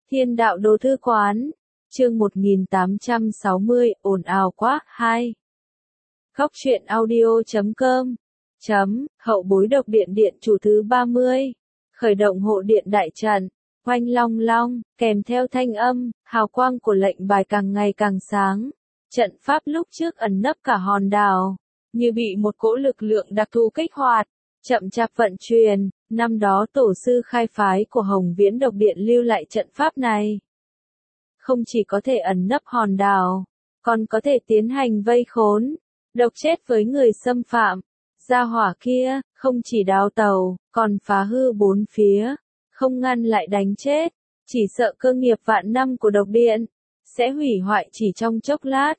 Thiên đạo đồ thư quán, chương 1860, ồn ào quá, 2. Góc truyện audio.com, hậu bối độc điện điện chủ thứ 30, khởi động hộ điện đại trận, oanh long long, kèm theo thanh âm, hào quang của lệnh bài càng ngày càng sáng. Trận pháp lúc trước ẩn nấp cả hòn đảo, như bị một cỗ lực lượng đặc thù kích hoạt, chậm chạp vận chuyển. Năm đó tổ sư khai phái của Hồng Viễn độc điện lưu lại trận pháp này. Không chỉ có thể ẩn nấp hòn đảo, còn có thể tiến hành vây khốn, độc chết với người xâm phạm. Gia hỏa kia, không chỉ đào tàu, còn phá hư bốn phía, không ngăn lại đánh chết, chỉ sợ cơ nghiệp vạn năm của độc điện sẽ hủy hoại chỉ trong chốc lát.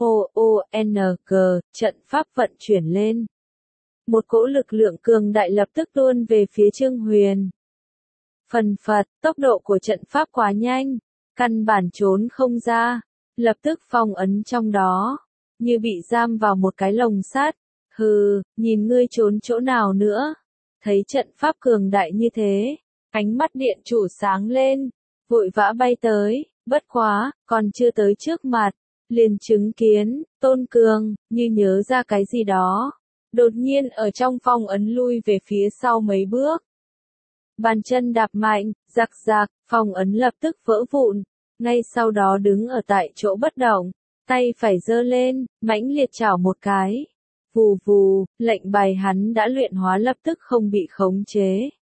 O-O-N-G, trận pháp vận chuyển lên. Một cỗ lực lượng cường đại lập tức tuôn về phía Trương Huyền. Phần phật, tốc độ của trận pháp quá nhanh, căn bản trốn không ra, lập tức phong ấn trong đó, như bị giam vào một cái lồng sắt. Hừ, nhìn ngươi trốn chỗ nào nữa. Thấy trận pháp cường đại như thế, ánh mắt điện chủ sáng lên, vội vã bay tới, bất quá, còn chưa tới trước mặt, liền chứng kiến, Tôn Cường, như nhớ ra cái gì đó. Đột nhiên ở trong phong ấn lui về phía sau mấy bước. Bàn chân đạp mạnh, rạc rạc, phong ấn lập tức vỡ vụn. Ngay sau đó đứng ở tại chỗ bất động, tay phải giơ lên, mãnh liệt chảo một cái. Vù vù, lệnh bài hắn đã luyện hóa lập tức không bị khống chế.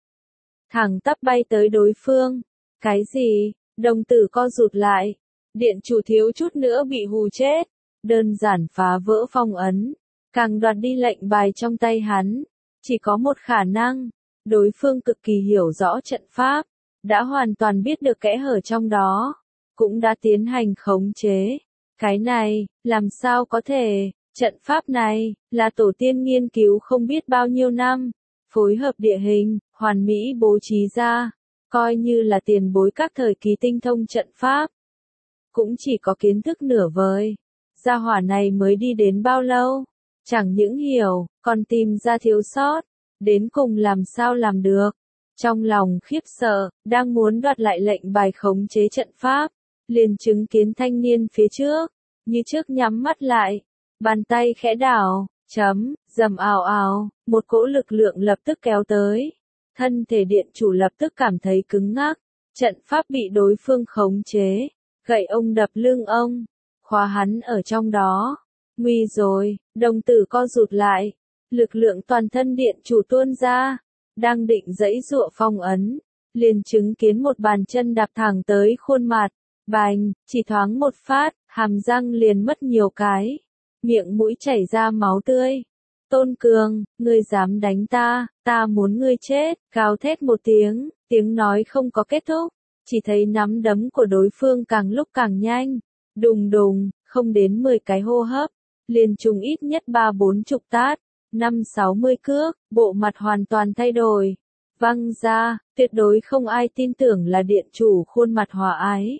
Thẳng tắp bay tới đối phương. Cái gì? Đồng tử co rụt lại. Điện chủ thiếu chút nữa bị hù chết. Đơn giản phá vỡ phong ấn. Càng đoạt đi lệnh bài trong tay hắn, chỉ có một khả năng, đối phương cực kỳ hiểu rõ trận pháp, đã hoàn toàn biết được kẽ hở trong đó, cũng đã tiến hành khống chế. Cái này, làm sao có thể, trận pháp này, là tổ tiên nghiên cứu không biết bao nhiêu năm, phối hợp địa hình, hoàn mỹ bố trí ra, coi như là tiền bối các thời kỳ tinh thông trận pháp. Cũng chỉ có kiến thức nửa vời, gia hỏa này mới đi đến bao lâu? Chẳng những hiểu, còn tìm ra thiếu sót, đến cùng làm sao làm được. Trong lòng khiếp sợ, đang muốn đoạt lại lệnh bài khống chế trận pháp, liền chứng kiến thanh niên phía trước, như trước nhắm mắt lại, bàn tay khẽ đảo, dầm ào ào, một cỗ lực lượng lập tức kéo tới. Thân thể điện chủ lập tức cảm thấy cứng ngắc, trận pháp bị đối phương khống chế, gậy ông đập lưng ông, khóa hắn ở trong đó. Nguy rồi, đồng tử co rụt lại, lực lượng toàn thân điện chủ tuôn ra, đang định giãy giụa phong ấn, liền chứng kiến một bàn chân đạp thẳng tới khuôn mặt, bành, chỉ thoáng một phát, hàm răng liền mất nhiều cái, miệng mũi chảy ra máu tươi. Tôn Cường, ngươi dám đánh ta muốn ngươi chết, gào thét một tiếng, tiếng nói không có kết thúc, chỉ thấy nắm đấm của đối phương càng lúc càng nhanh, đùng đùng, không đến 10 cái hô hấp. Liền trùng ít nhất 3-40 tát, 5-60 cước, bộ mặt hoàn toàn thay đổi. Văng ra, tuyệt đối không ai tin tưởng là điện chủ khuôn mặt hòa ái.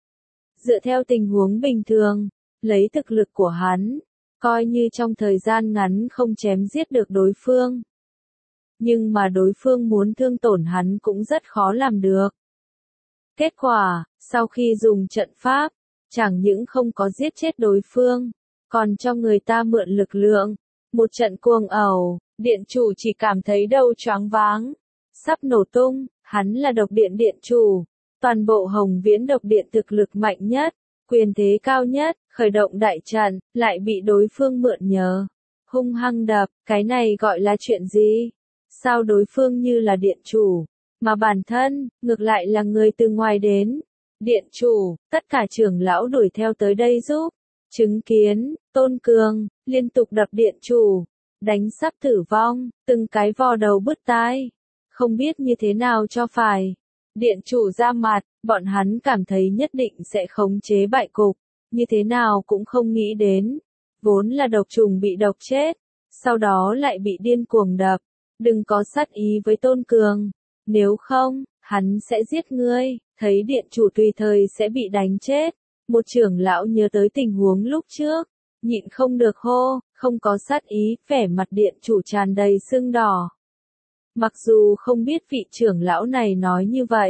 Dựa theo tình huống bình thường, lấy thực lực của hắn, coi như trong thời gian ngắn không chém giết được đối phương. Nhưng mà đối phương muốn thương tổn hắn cũng rất khó làm được. Kết quả, sau khi dùng trận pháp, chẳng những không có giết chết đối phương, còn cho người ta mượn lực lượng. Một trận cuồng ẩu, điện chủ chỉ cảm thấy đầu choáng váng, sắp nổ tung. Hắn là độc điện điện chủ, toàn bộ Hồng Viễn độc điện thực lực mạnh nhất, quyền thế cao nhất, khởi động đại trận, lại bị đối phương mượn nhờ, hung hăng đập. Cái này gọi là chuyện gì? Sao đối phương như là điện chủ, mà bản thân, ngược lại là người từ ngoài đến? Điện chủ, tất cả trưởng lão đuổi theo tới đây giúp. Chứng kiến, Tôn Cường, liên tục đập điện chủ, đánh sắp tử vong, từng cái vò đầu bứt tai, không biết như thế nào cho phải. Điện chủ ra mặt, bọn hắn cảm thấy nhất định sẽ khống chế bại cục, như thế nào cũng không nghĩ đến. Vốn là độc trùng bị độc chết, sau đó lại bị điên cuồng đập, đừng có sát ý với Tôn Cường, nếu không, hắn sẽ giết ngươi. Thấy điện chủ tùy thời sẽ bị đánh chết. Một trưởng lão nhớ tới tình huống lúc trước, nhịn không được hô, không có sát ý, vẻ mặt điện chủ tràn đầy sưng đỏ. Mặc dù không biết vị trưởng lão này nói như vậy,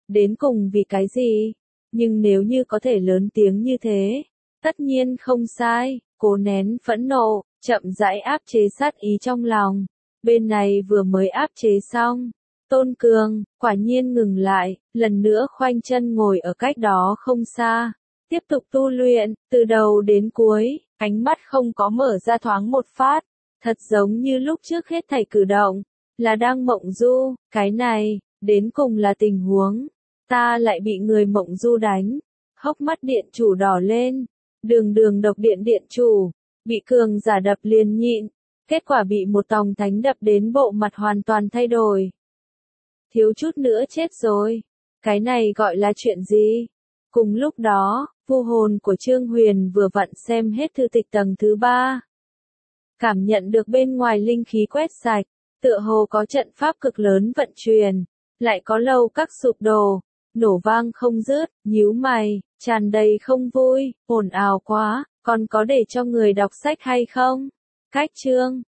Đến cùng vì cái gì? Nhưng nếu như có thể lớn tiếng như thế, tất nhiên không sai, cố nén phẫn nộ, chậm rãi áp chế sát ý trong lòng. Bên này vừa mới áp chế xong, Tôn Cường, quả nhiên ngừng lại, lần nữa khoanh chân ngồi ở cách đó không xa. Tiếp tục tu luyện, từ đầu đến cuối, ánh mắt không có mở ra thoáng một phát, thật giống như lúc trước hết thảy cử động, là đang mộng du, cái này, đến cùng là tình huống, ta lại bị người mộng du đánh, hốc mắt điện chủ đỏ lên, đường độc điện điện chủ, bị cường giả đập liền nhịn, kết quả bị một tòng thánh đập đến bộ mặt hoàn toàn thay đổi. Thiếu chút nữa chết rồi, cái này gọi là chuyện gì? Cùng lúc đó, vu hồn của Trương Huyền vừa vặn xem hết thư tịch tầng thứ 3. Cảm nhận được bên ngoài linh khí quét sạch, tựa hồ có trận pháp cực lớn vận chuyển, lại có lâu các sụp đổ, nổ vang không dứt, nhíu mày, tràn đầy không vui, ồn ào quá, còn có để cho người đọc sách hay không? Cách chương